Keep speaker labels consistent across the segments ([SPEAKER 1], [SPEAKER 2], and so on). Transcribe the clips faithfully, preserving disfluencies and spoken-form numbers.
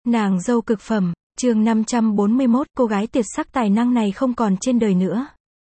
[SPEAKER 1] Nàng dâu cực phẩm, chương năm trăm bốn mươi mốt, cô gái tuyệt sắc tài năng này không còn trên đời nữa.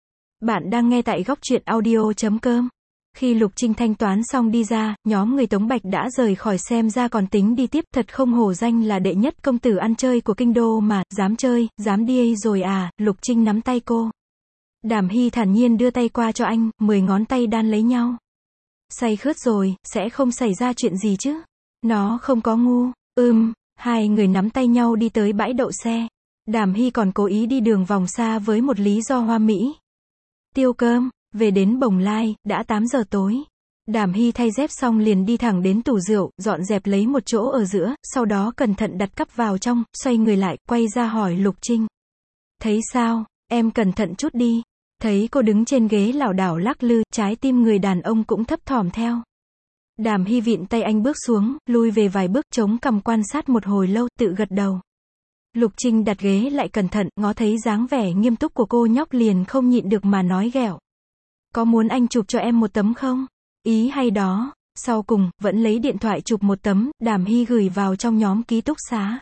[SPEAKER 1] Bạn đang nghe tại góc truyện audio chấm com. Khi Lục Trinh thanh toán xong đi ra, nhóm người Tống Bạch đã rời khỏi, xem ra còn tính đi tiếp, thật không hổ danh là đệ nhất công tử ăn chơi của kinh đô mà, dám chơi, dám đi rồi à. Lục Trinh nắm tay cô. Đàm Hy thản nhiên đưa tay qua cho anh, mười ngón tay đan lấy nhau. Say khướt rồi, sẽ không xảy ra chuyện gì chứ? Nó không có ngu. Ừm. Hai người nắm tay nhau đi tới bãi đậu xe. Đàm Hy còn cố ý đi đường vòng xa với một lý do hoa mỹ. Tiêu cơm. Về đến Bồng Lai, đã tám giờ tối. Đàm Hy thay dép xong liền đi thẳng đến tủ rượu, dọn dẹp lấy một chỗ ở giữa, sau đó cẩn thận đặt cắp vào trong, xoay người lại, quay ra hỏi Lục Trinh. Thấy sao, em cẩn thận chút đi. Thấy cô đứng trên ghế lảo đảo lắc lư, trái tim người đàn ông cũng thấp thỏm theo. Đàm Hy vịn tay anh bước xuống, lui về vài bước, chống cằm quan sát một hồi lâu, tự gật đầu. Lục Trinh đặt ghế lại cẩn thận, ngó thấy dáng vẻ nghiêm túc của cô nhóc liền không nhịn được mà nói ghẹo. Có muốn anh chụp cho em một tấm không? Ý hay đó. Sau cùng, vẫn lấy điện thoại chụp một tấm, Đàm Hy gửi vào trong nhóm ký túc xá.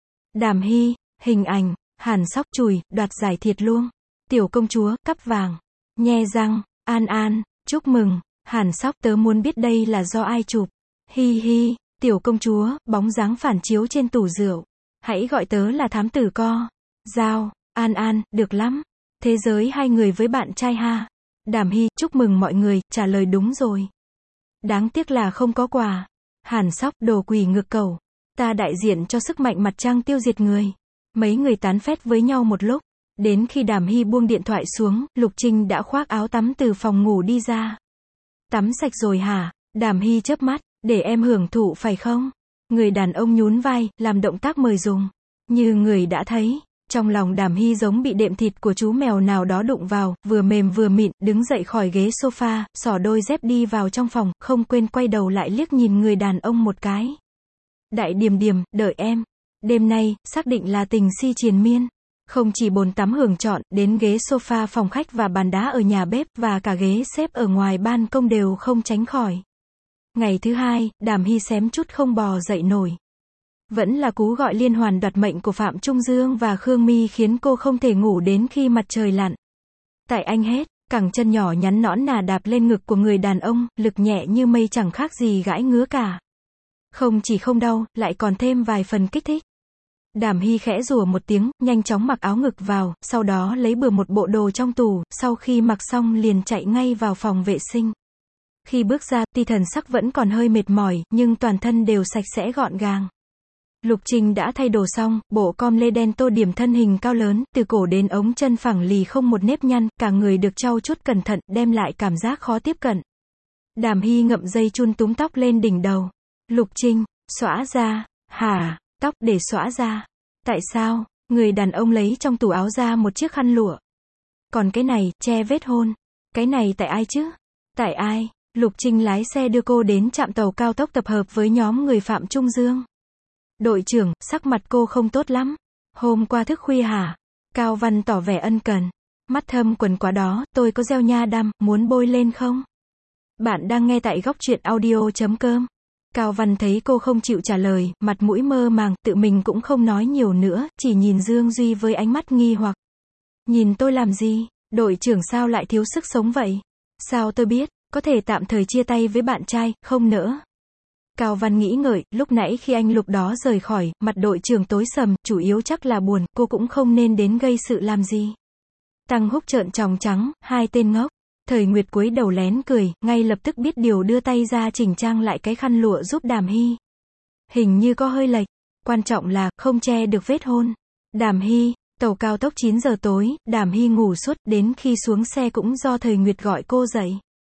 [SPEAKER 1] Đàm Hy, hình ảnh, Hàn Sóc chùi, đoạt giải thiệt luôn. Tiểu công chúa, cắp vàng. Nhe răng, An An, chúc mừng. Hàn Sóc, tớ muốn biết đây là do ai chụp. Hi hi, tiểu công chúa, bóng dáng phản chiếu trên tủ rượu. Hãy gọi tớ là thám tử co. Giao, An An, được lắm. Thế giới hai người với bạn trai ha. Đàm Hy, chúc mừng mọi người, trả lời đúng rồi. Đáng tiếc là không có quà. Hàn Sóc, đồ quỷ ngược cầu. Ta đại diện cho sức mạnh mặt trăng tiêu diệt người. Mấy người tán phét với nhau một lúc. Đến khi Đàm Hy buông điện thoại xuống, Lục Trinh đã khoác áo tắm từ phòng ngủ đi ra. Tắm sạch rồi hả? Đàm Hy chớp mắt, để em hưởng thụ phải không? Người đàn ông nhún vai, làm động tác mời dùng. Như người đã thấy, trong lòng Đàm Hy giống bị đệm thịt của chú mèo nào đó đụng vào, vừa mềm vừa mịn, đứng dậy khỏi ghế sofa, xỏ đôi dép đi vào trong phòng, không quên quay đầu lại liếc nhìn người đàn ông một cái. Đại Điềm Điềm, đợi em. Đêm nay, xác định là tình si triền miên. Không chỉ bồn tắm hưởng trọn, đến ghế sofa phòng khách và bàn đá ở nhà bếp, và cả ghế xếp ở ngoài ban công đều không tránh khỏi. Ngày thứ hai, Đàm Hy xém chút không bò dậy nổi. Vẫn là cú gọi liên hoàn đoạt mệnh của Phạm Trung Dương và Khương My khiến cô không thể ngủ đến khi mặt trời lặn. Tại anh hết, cẳng chân nhỏ nhắn nõn nà đạp lên ngực của người đàn ông, lực nhẹ như mây chẳng khác gì gãi ngứa cả. Không chỉ không đau, lại còn thêm vài phần kích thích. Đàm Hy khẽ rủa một tiếng, nhanh chóng mặc áo ngực vào, sau đó lấy bừa một bộ đồ trong tủ, sau khi mặc xong liền chạy ngay vào phòng vệ sinh. Khi bước ra, tuy thần sắc vẫn còn hơi mệt mỏi, nhưng toàn thân đều sạch sẽ gọn gàng. Lục Trinh đã thay đồ xong, bộ com lê đen tô điểm thân hình cao lớn, từ cổ đến ống chân phẳng lì không một nếp nhăn, cả người được trau chuốt cẩn thận, đem lại cảm giác khó tiếp cận. Đàm Hy ngậm dây chun túm tóc lên đỉnh đầu. Lục Trinh, xõa ra. Hả? Tóc để xõa ra. Tại sao? Người đàn ông lấy trong tủ áo ra một chiếc khăn lụa. Còn cái này, che vết hôn. Cái này tại ai chứ? Tại ai? Lục Trinh lái xe đưa cô đến trạm tàu cao tốc tập hợp với nhóm người Phạm Trung Dương. Đội trưởng, sắc mặt cô không tốt lắm. Hôm qua thức khuya hả? Cao Văn tỏ vẻ ân cần. Mắt thâm quần quá đó, tôi có gieo nha đam, muốn bôi lên không? Bạn đang nghe tại góc truyện audio chấm com. Cao Văn thấy cô không chịu trả lời, mặt mũi mơ màng, tự mình cũng không nói nhiều nữa, chỉ nhìn Dương Duy với ánh mắt nghi hoặc. Nhìn tôi làm gì? Đội trưởng sao lại thiếu sức sống vậy? Sao tôi biết, có thể tạm thời chia tay với bạn trai, không nỡ. Cao Văn nghĩ ngợi, lúc nãy khi anh Lục đó rời khỏi, mặt đội trưởng tối sầm, chủ yếu chắc là buồn, cô cũng không nên đến gây sự làm gì. Tăng Húc trợn tròng trắng, hai tên ngốc. Thời Nguyệt cúi đầu lén cười, ngay lập tức biết điều đưa tay ra chỉnh trang lại cái khăn lụa giúp Đàm Hy. Hình như có hơi lệch, quan trọng là, không che được vết hôn. Đàm Hy, tàu cao tốc chín giờ tối, Đàm Hy ngủ suốt, đến khi xuống xe cũng do Thời Nguyệt gọi cô dậy.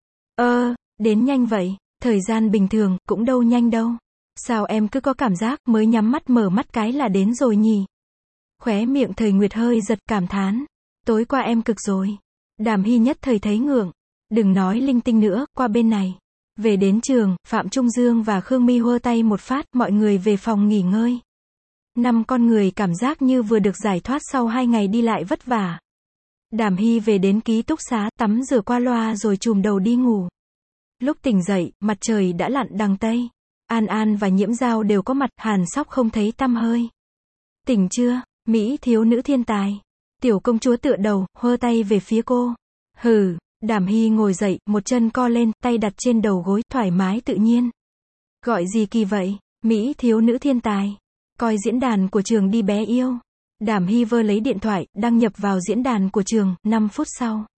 [SPEAKER 1] Ơ, đến nhanh vậy, thời gian bình thường, cũng đâu nhanh đâu. Sao em cứ có cảm giác, mới nhắm mắt mở mắt cái là đến rồi nhỉ? Khóe miệng Thời Nguyệt hơi giật, cảm thán. Tối qua em cực rồi. Đàm Hy nhất thời thấy ngượng. Đừng nói linh tinh nữa, qua bên này. Về đến trường, Phạm Trung Dương và Khương My hơ tay một phát, mọi người về phòng nghỉ ngơi. Năm con người cảm giác như vừa được giải thoát sau hai ngày đi lại vất vả. Đàm Hy về đến ký túc xá, tắm rửa qua loa rồi chùm đầu đi ngủ. Lúc tỉnh dậy, mặt trời đã lặn đằng Tây. An An và Nhiễm Giao đều có mặt, Hàn Sóc không thấy tăm hơi. Tỉnh chưa, Mỹ thiếu nữ thiên tài. Tiểu công chúa tựa đầu, hơ tay về phía cô. Hừ, Đàm Hy ngồi dậy, một chân co lên, tay đặt trên đầu gối, thoải mái tự nhiên. Gọi gì kỳ vậy? Mỹ thiếu nữ thiên tài. Coi diễn đàn của trường đi bé yêu. Đàm Hy vơ lấy điện thoại, đăng nhập vào diễn đàn của trường, năm phút sau.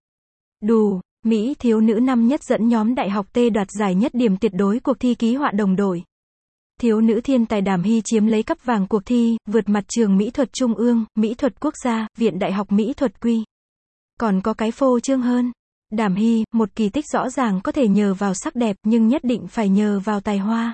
[SPEAKER 1] Đù, Mỹ thiếu nữ năm nhất dẫn nhóm đại học T đoạt giải nhất điểm tuyệt đối cuộc thi ký họa đồng đội. Thiếu nữ thiên tài Đàm Hy chiếm lấy cúp vàng cuộc thi, vượt mặt trường Mỹ thuật Trung ương, Mỹ thuật quốc gia, Viện Đại học Mỹ thuật Quy. Còn có cái phô trương hơn. Đàm Hy, một kỳ tích rõ ràng có thể nhờ vào sắc đẹp, nhưng nhất định phải nhờ vào tài hoa.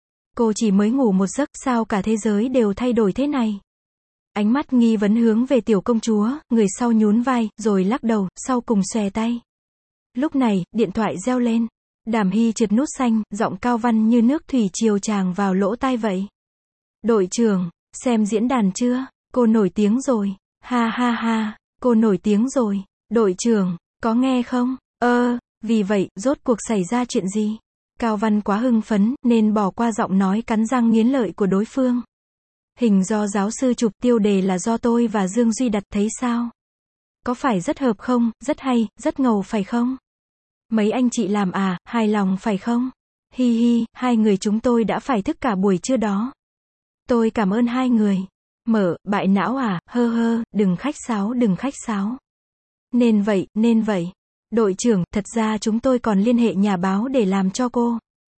[SPEAKER 1] Cô chỉ mới ngủ một giấc, sao cả thế giới đều thay đổi thế này? Ánh mắt nghi vấn hướng về tiểu công chúa, người sau nhún vai, rồi lắc đầu, sau cùng xòe tay. Lúc này, điện thoại reo lên. Đàm Hy trượt nút xanh, giọng cao văn như nước thủy triều tràn vào lỗ tai vậy. Đội trưởng, xem diễn đàn chưa? Cô nổi tiếng rồi. Ha ha ha, cô nổi tiếng rồi. Đội trưởng, có nghe không? Ơ, vì vậy, rốt cuộc xảy ra chuyện gì? Cao văn quá hưng phấn, nên bỏ qua giọng nói cắn răng nghiến lợi của đối phương. Hình do giáo sư chụp, tiêu đề là do tôi và Dương Duy đặt, thấy sao? Có phải rất hợp không? Rất hay, rất ngầu phải không? Mấy anh chị làm à, hài lòng phải không? Hi hi, hai người chúng tôi đã phải thức cả buổi trưa đó. Tôi cảm ơn hai người. Mở, bại não à, hơ hơ, đừng khách sáo, đừng khách sáo. Nên vậy, nên vậy. Đội trưởng, thật ra chúng tôi còn liên hệ nhà báo để làm cho cô.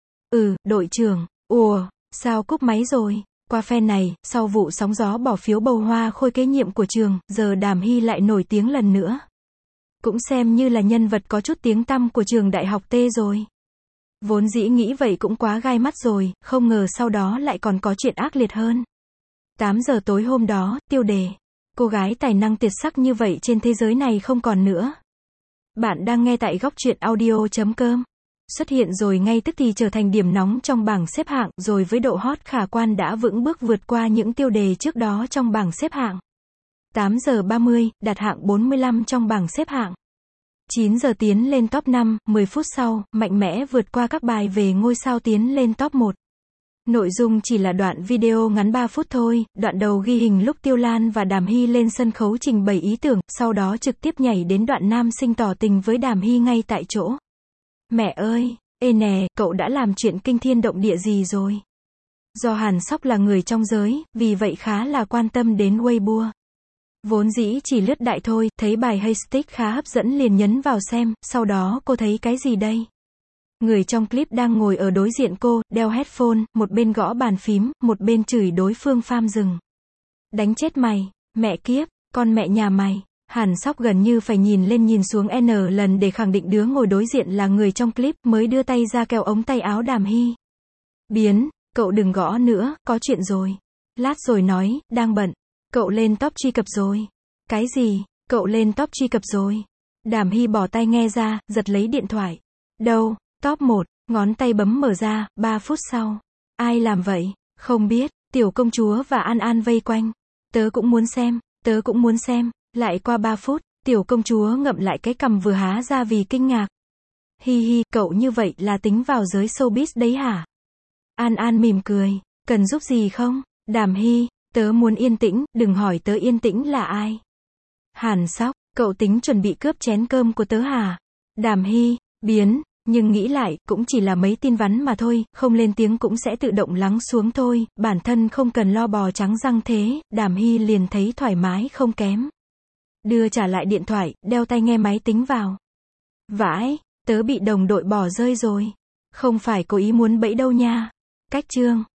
[SPEAKER 1] Ừ, đội trưởng, ùa, sao cúp máy rồi? Qua phen này, sau vụ sóng gió bỏ phiếu bầu hoa khôi kế nhiệm của trường, giờ Đàm Hy lại nổi tiếng lần nữa. Cũng xem như là nhân vật có chút tiếng tăm của trường đại học T rồi. Vốn dĩ nghĩ vậy cũng quá gai mắt rồi, không ngờ sau đó lại còn có chuyện ác liệt hơn. tám giờ tối hôm đó, tiêu đề. Cô gái tài năng tuyệt sắc như vậy trên thế giới này không còn nữa. Bạn đang nghe tại góc truyện audio chấm com. Xuất hiện rồi ngay tức thì trở thành điểm nóng trong bảng xếp hạng, rồi với độ hot khả quan đã vững bước vượt qua những tiêu đề trước đó trong bảng xếp hạng. tám giờ ba mươi, đạt hạng bốn mươi lăm trong bảng xếp hạng. chín giờ tiến lên top năm, mười phút sau, mạnh mẽ vượt qua các bài về ngôi sao tiến lên top một. Nội dung chỉ là đoạn video ngắn ba phút thôi, đoạn đầu ghi hình lúc Tiêu Lan và Đàm Hy lên sân khấu trình bày ý tưởng, sau đó trực tiếp nhảy đến đoạn nam sinh tỏ tình với Đàm Hy ngay tại chỗ. Mẹ ơi, ê nè, cậu đã làm chuyện kinh thiên động địa gì rồi? Do Hàn Sóc là người trong giới, vì vậy khá là quan tâm đến Weibo. Vốn dĩ chỉ lướt đại thôi, thấy bài hashtag khá hấp dẫn liền nhấn vào xem, sau đó cô thấy cái gì đây? Người trong clip đang ngồi ở đối diện cô, đeo headphone, một bên gõ bàn phím, một bên chửi đối phương pham rừng. Đánh chết mày, mẹ kiếp, con mẹ nhà mày. Hàn Sóc gần như phải nhìn lên nhìn xuống N lần để khẳng định đứa ngồi đối diện là người trong clip, mới đưa tay ra kéo ống tay áo Đàm Hy. Biến, cậu đừng gõ nữa, có chuyện rồi. Lát rồi nói, đang bận. Cậu lên top truy cập rồi. Cái gì? Cậu lên top truy cập rồi. Đàm Hy bỏ tai nghe ra, giật lấy điện thoại. Đâu? Top một, ngón tay bấm mở ra, ba phút sau. Ai làm vậy? Không biết, tiểu công chúa và An An vây quanh. Tớ cũng muốn xem, tớ cũng muốn xem. Lại qua ba phút, tiểu công chúa ngậm lại cái cằm vừa há ra vì kinh ngạc. Hi hi, cậu như vậy là tính vào giới showbiz đấy hả? An An mỉm cười, cần giúp gì không? Đàm Hy, tớ muốn yên tĩnh, đừng hỏi tớ yên tĩnh là ai. Hàn Sóc, cậu tính chuẩn bị cướp chén cơm của tớ hả? Đàm Hy, biến. Nhưng nghĩ lại, cũng chỉ là mấy tin vắn mà thôi, không lên tiếng cũng sẽ tự động lắng xuống thôi, bản thân không cần lo bò trắng răng thế, Đàm Hy liền thấy thoải mái không kém. Đưa trả lại điện thoại, đeo tai nghe máy tính vào. Vãi, tớ bị đồng đội bỏ rơi rồi. Không phải cố ý muốn bẫy đâu nha. Cách chương.